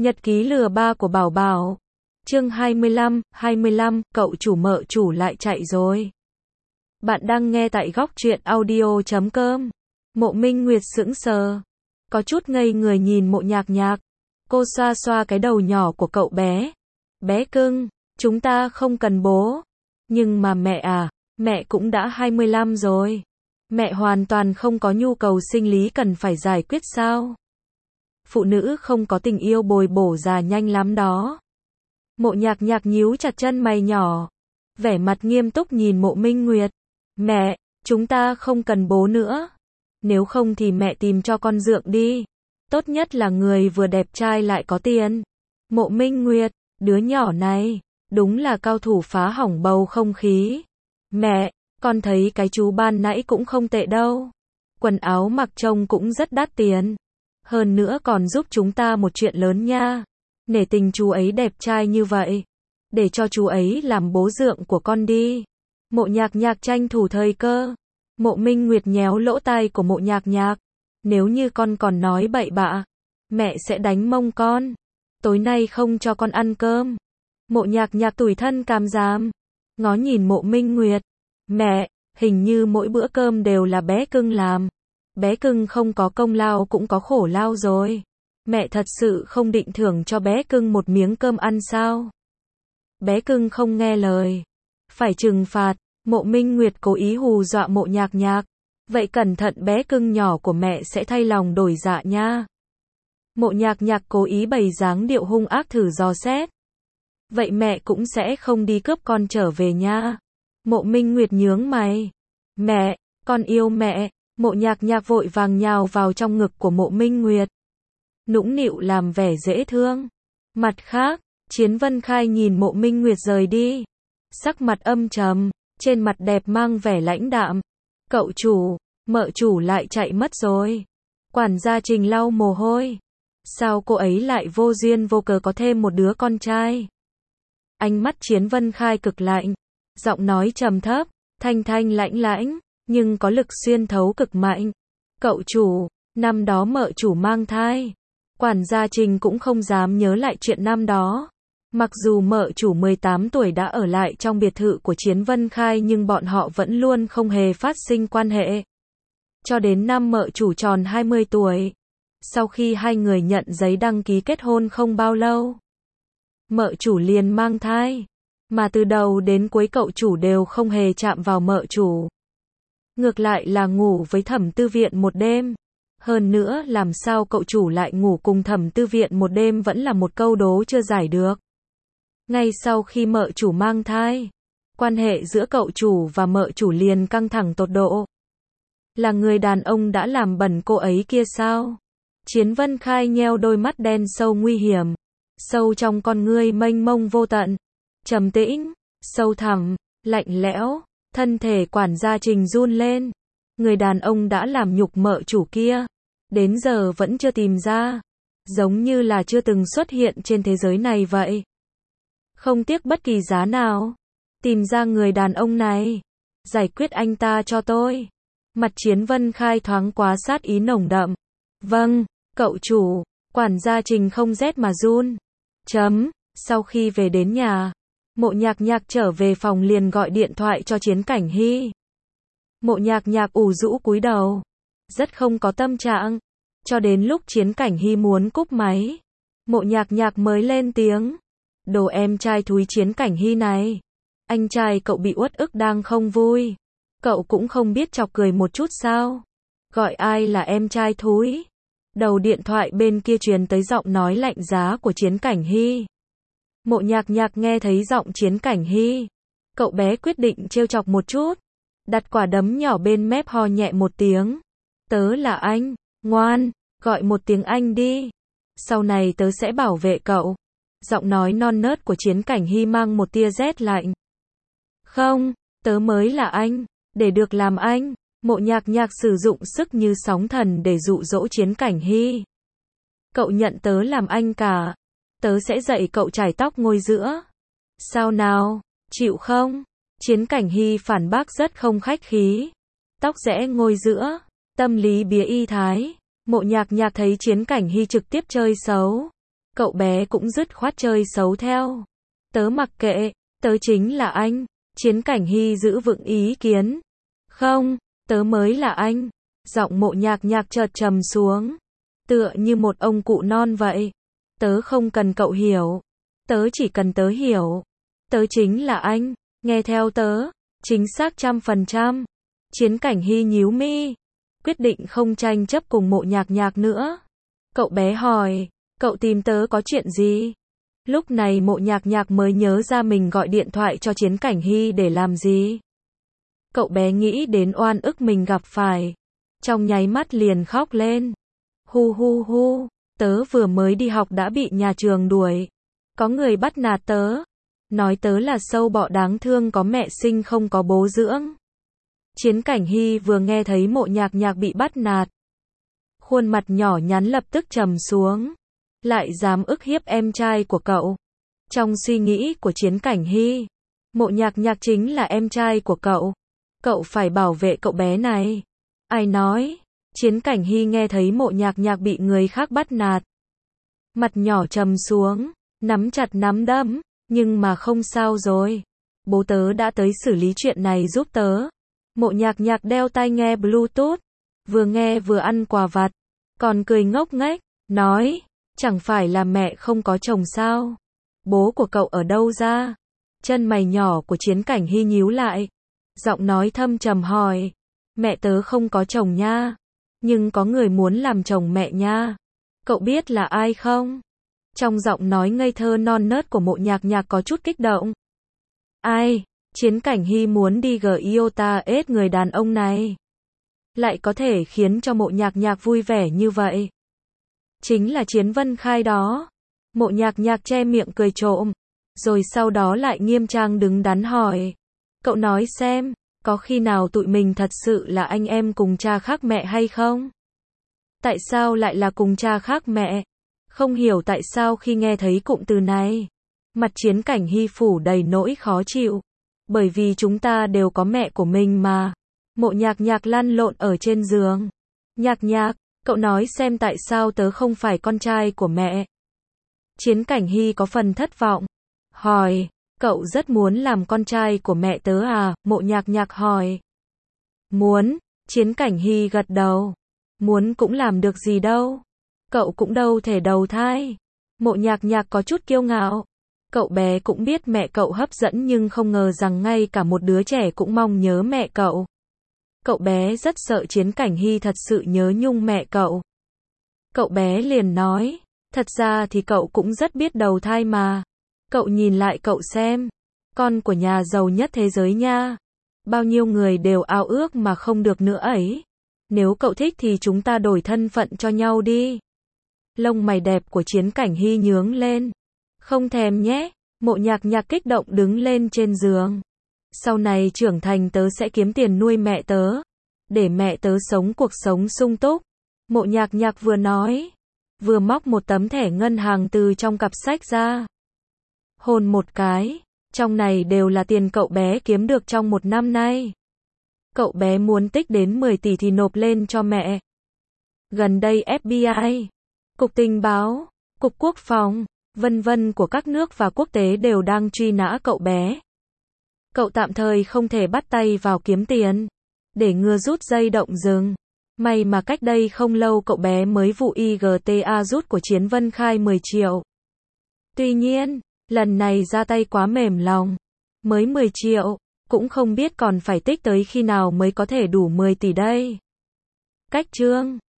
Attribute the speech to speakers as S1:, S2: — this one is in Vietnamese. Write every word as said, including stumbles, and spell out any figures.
S1: Nhật ký lừa ba của Bảo Bảo. Chương hai mươi lăm, hai mươi lăm, cậu chủ mợ chủ lại chạy rồi. Bạn đang nghe tại góc truyện audio chấm com. Mộ Minh Nguyệt sững sờ, có chút ngây người nhìn Mộ Nhạc Nhạc. Cô xoa xoa cái đầu nhỏ của cậu bé. Bé cưng, chúng ta không cần bố. Nhưng mà mẹ à, mẹ cũng đã hai mươi lăm rồi. Mẹ hoàn toàn không có nhu cầu sinh lý cần phải giải quyết sao? Phụ nữ không có tình yêu bồi bổ già nhanh lắm đó. Mộ Nhạc Nhạc nhíu chặt chân mày nhỏ, vẻ mặt nghiêm túc nhìn Mộ Minh Nguyệt. Mẹ, chúng ta không cần bố nữa. Nếu không thì mẹ tìm cho con dượng đi. Tốt nhất là người vừa đẹp trai lại có tiền. Mộ Minh Nguyệt, đứa nhỏ này, đúng là cao thủ phá hỏng bầu không khí. Mẹ, con thấy cái chú ban nãy cũng không tệ đâu. Quần áo mặc trông cũng rất đắt tiền. Hơn nữa còn giúp chúng ta một chuyện lớn nha. Nể tình chú ấy đẹp trai như vậy. Để cho chú ấy làm bố dượng của con đi. Mộ Nhạc Nhạc tranh thủ thời cơ. Mộ Minh Nguyệt nhéo lỗ tai của Mộ Nhạc Nhạc. Nếu như con còn nói bậy bạ, mẹ sẽ đánh mông con. Tối nay không cho con ăn cơm. Mộ Nhạc Nhạc tủi thân cam giám, ngó nhìn Mộ Minh Nguyệt. Mẹ, hình như mỗi bữa cơm đều là bé cưng làm. Bé cưng không có công lao cũng có khổ lao rồi. Mẹ thật sự không định thưởng cho bé cưng một miếng cơm ăn sao? Bé cưng không nghe lời, phải trừng phạt. Mộ Minh Nguyệt cố ý hù dọa Mộ Nhạc Nhạc. Vậy cẩn thận bé cưng nhỏ của mẹ sẽ thay lòng đổi dạ nha. Mộ Nhạc Nhạc cố ý bày dáng điệu hung ác thử dò xét. Vậy mẹ cũng sẽ không đi cướp con trở về nha. Mộ Minh Nguyệt nhướng mày. Mẹ, con yêu mẹ. Mộ Nhạc Nhạc vội vàng nhào vào trong ngực của Mộ Minh Nguyệt, nũng nịu làm vẻ dễ thương. Mặt khác, Chiến Vân Khai nhìn Mộ Minh Nguyệt rời đi, sắc mặt âm trầm, trên mặt đẹp mang vẻ lãnh đạm. Cậu chủ, mợ chủ lại chạy mất rồi. Quản gia Trình lau mồ hôi. Sao cô ấy lại vô duyên vô cớ có thêm một đứa con trai? Ánh mắt Chiến Vân Khai cực lạnh, giọng nói trầm thấp, thanh thanh lãnh lãnh, nhưng có lực xuyên thấu cực mạnh. Cậu chủ, năm đó mợ chủ mang thai. Quản gia Trình cũng không dám nhớ lại chuyện năm đó. Mặc dù mợ chủ mười tám tuổi đã ở lại trong biệt thự của Chiến Vân Khai nhưng bọn họ vẫn luôn không hề phát sinh quan hệ. Cho đến năm mợ chủ tròn hai mươi tuổi. Sau khi hai người nhận giấy đăng ký kết hôn không bao lâu, mợ chủ liền mang thai. Mà từ đầu đến cuối cậu chủ đều không hề chạm vào mợ chủ. Ngược lại là ngủ với Thẩm Tư Viện một đêm. Hơn nữa làm sao cậu chủ lại ngủ cùng Thẩm Tư Viện một đêm vẫn là một câu đố chưa giải được. Ngay sau khi mợ chủ mang thai, quan hệ giữa cậu chủ và mợ chủ liền căng thẳng tột độ. Là người đàn ông đã làm bẩn cô ấy kia sao? Chiến Vân Khai nheo đôi mắt đen sâu nguy hiểm, sâu trong con ngươi mênh mông vô tận, trầm tĩnh, sâu thẳm, lạnh lẽo. Thân thể quản gia Trình run lên. Người đàn ông đã làm nhục mợ chủ kia, đến giờ vẫn chưa tìm ra, giống như là chưa từng xuất hiện trên thế giới này vậy. Không tiếc bất kỳ giá nào, tìm ra người đàn ông này, giải quyết anh ta cho tôi. Mặt Chiến Vân Khai thoáng quá sát ý nồng đậm. Vâng, cậu chủ. Quản gia Trình không rét mà run. Chấm, sau khi về đến nhà, Mộ Nhạc Nhạc trở về phòng liền gọi điện thoại cho Chiến Cảnh Hy. Mộ Nhạc Nhạc ủ rũ cúi đầu, rất không có tâm trạng. Cho đến lúc Chiến Cảnh Hy muốn cúp máy, Mộ Nhạc Nhạc mới lên tiếng. Đồ em trai thúi Chiến Cảnh Hy này. Anh trai cậu bị uất ức đang không vui. Cậu cũng không biết chọc cười một chút sao? Gọi ai là em trai thúi? Đầu điện thoại bên kia truyền tới giọng nói lạnh giá của Chiến Cảnh Hy. Mộ Nhạc Nhạc nghe thấy giọng Chiến Cảnh Hy. Cậu bé quyết định trêu chọc một chút. Đặt quả đấm nhỏ bên mép ho nhẹ một tiếng. Tớ là anh, ngoan, gọi một tiếng anh đi. Sau này tớ sẽ bảo vệ cậu. Giọng nói non nớt của Chiến Cảnh Hy mang một tia rét lạnh. Không, tớ mới là anh, để được làm anh. Mộ Nhạc Nhạc sử dụng sức như sóng thần để dụ dỗ Chiến Cảnh Hy. Cậu nhận tớ làm anh cả. Tớ sẽ dạy cậu chải tóc ngôi giữa. Sao nào, chịu không? Chiến Cảnh Hy phản bác rất không khách khí. Tóc rẽ ngôi giữa, tâm lý bía y thái. Mộ Nhạc Nhạc thấy Chiến Cảnh Hy trực tiếp chơi xấu, Cậu bé cũng dứt khoát chơi xấu theo. Tớ mặc kệ, tớ chính là anh. Chiến Cảnh Hy giữ vững ý kiến. Không, tớ mới là anh. Giọng Mộ Nhạc Nhạc chợt trầm xuống. Tựa như một ông cụ non vậy. Tớ không cần cậu hiểu. Tớ chỉ cần tớ hiểu. Tớ chính là anh. Nghe theo tớ. Chính xác trăm phần trăm. Chiến Cảnh Hy nhíu mi. Quyết định không tranh chấp cùng Mộ Nhạc Nhạc nữa. Cậu bé hỏi. Cậu tìm tớ có chuyện gì? Lúc này Mộ Nhạc Nhạc mới nhớ ra mình gọi điện thoại cho Chiến Cảnh Hy để làm gì. Cậu bé nghĩ đến oan ức mình gặp phải. Trong nháy mắt liền khóc lên. Hu hu hu, tớ vừa mới đi học đã bị nhà trường đuổi. Có người bắt nạt tớ. Nói tớ là sâu bọ đáng thương có mẹ sinh không có bố dưỡng. Chiến Cảnh Hy vừa nghe thấy Mộ Nhạc Nhạc bị bắt nạt. Khuôn mặt nhỏ nhắn lập tức trầm xuống. Lại dám ức hiếp em trai của cậu. Trong suy nghĩ của Chiến Cảnh Hy, Mộ Nhạc Nhạc chính là em trai của cậu. Cậu phải bảo vệ cậu bé này. Ai nói? Chiến Cảnh Hy nghe thấy Mộ Nhạc Nhạc bị người khác bắt nạt. Mặt nhỏ trầm xuống, nắm chặt nắm đấm, nhưng mà không sao rồi. Bố tớ đã tới xử lý chuyện này giúp tớ. Mộ Nhạc Nhạc đeo tai nghe Bluetooth, vừa nghe vừa ăn quà vặt, còn cười ngốc nghếch, nói, chẳng phải là mẹ không có chồng sao? Bố của cậu ở đâu ra? Chân mày nhỏ của Chiến Cảnh Hy nhíu lại, giọng nói thâm trầm hỏi, mẹ tớ không có chồng nha, nhưng có người muốn làm chồng mẹ nha. Cậu biết là ai không? Trong giọng nói ngây thơ non nớt của Mộ Nhạc Nhạc có chút kích động. Ai? Chiến Cảnh Hy muốn đi Giota ết người đàn ông này. Lại có thể khiến cho Mộ Nhạc Nhạc vui vẻ như vậy. Chính là Chiến Vân Khai đó. Mộ Nhạc Nhạc che miệng cười trộm. Rồi sau đó lại nghiêm trang đứng đắn hỏi. Cậu nói xem, có khi nào tụi mình thật sự là anh em cùng cha khác mẹ hay không? Tại sao lại là cùng cha khác mẹ? Không hiểu tại sao khi nghe thấy cụm từ này. Mặt Chiến Cảnh Hy phủ đầy nỗi khó chịu. Bởi vì chúng ta đều có mẹ của mình mà. Mộ Nhạc Nhạc lăn lộn ở trên giường. Nhạc Nhạc, cậu nói xem tại sao tớ không phải con trai của mẹ. Chiến Cảnh Hy có phần thất vọng. Hỏi, cậu rất muốn làm con trai của mẹ tớ à? Mộ Nhạc Nhạc hỏi. Muốn, Chiến Cảnh Hy gật đầu. Muốn cũng làm được gì đâu. Cậu cũng đâu thể đầu thai. Mộ Nhạc Nhạc có chút kiêu ngạo. Cậu bé cũng biết mẹ cậu hấp dẫn nhưng không ngờ rằng ngay cả một đứa trẻ cũng mong nhớ mẹ cậu. Cậu bé rất sợ Chiến Cảnh Hy thật sự nhớ nhung mẹ cậu. Cậu bé liền nói, thật ra thì cậu cũng rất biết đầu thai mà. Cậu nhìn lại cậu xem, con của nhà giàu nhất thế giới nha. Bao nhiêu người đều ao ước mà không được nữa ấy. Nếu cậu thích thì chúng ta đổi thân phận cho nhau đi. Lông mày đẹp của Chiến Cảnh Hy nhướng lên. Không thèm nhé. Mộ Nhạc Nhạc kích động đứng lên trên giường. Sau này trưởng thành tớ sẽ kiếm tiền nuôi mẹ tớ. Để mẹ tớ sống cuộc sống sung túc. Mộ Nhạc Nhạc vừa nói. Vừa móc một tấm thẻ ngân hàng từ trong cặp sách ra. Hôn một cái. Trong này đều là tiền cậu bé kiếm được trong một năm nay. Cậu bé muốn tích đến mười tỷ thì nộp lên cho mẹ. Gần đây ép bê i, Cục Tình báo, Cục Quốc phòng, vân vân của các nước và quốc tế đều đang truy nã cậu bé. Cậu tạm thời không thể bắt tay vào kiếm tiền, để ngừa rút dây động rừng. May mà cách đây không lâu cậu bé mới vụ i giê tê a rút của Chiến Vân Khai mười triệu. Tuy nhiên, lần này ra tay quá mềm lòng. Mới mười triệu, cũng không biết còn phải tích tới khi nào mới có thể đủ mười tỷ đây. Cách chương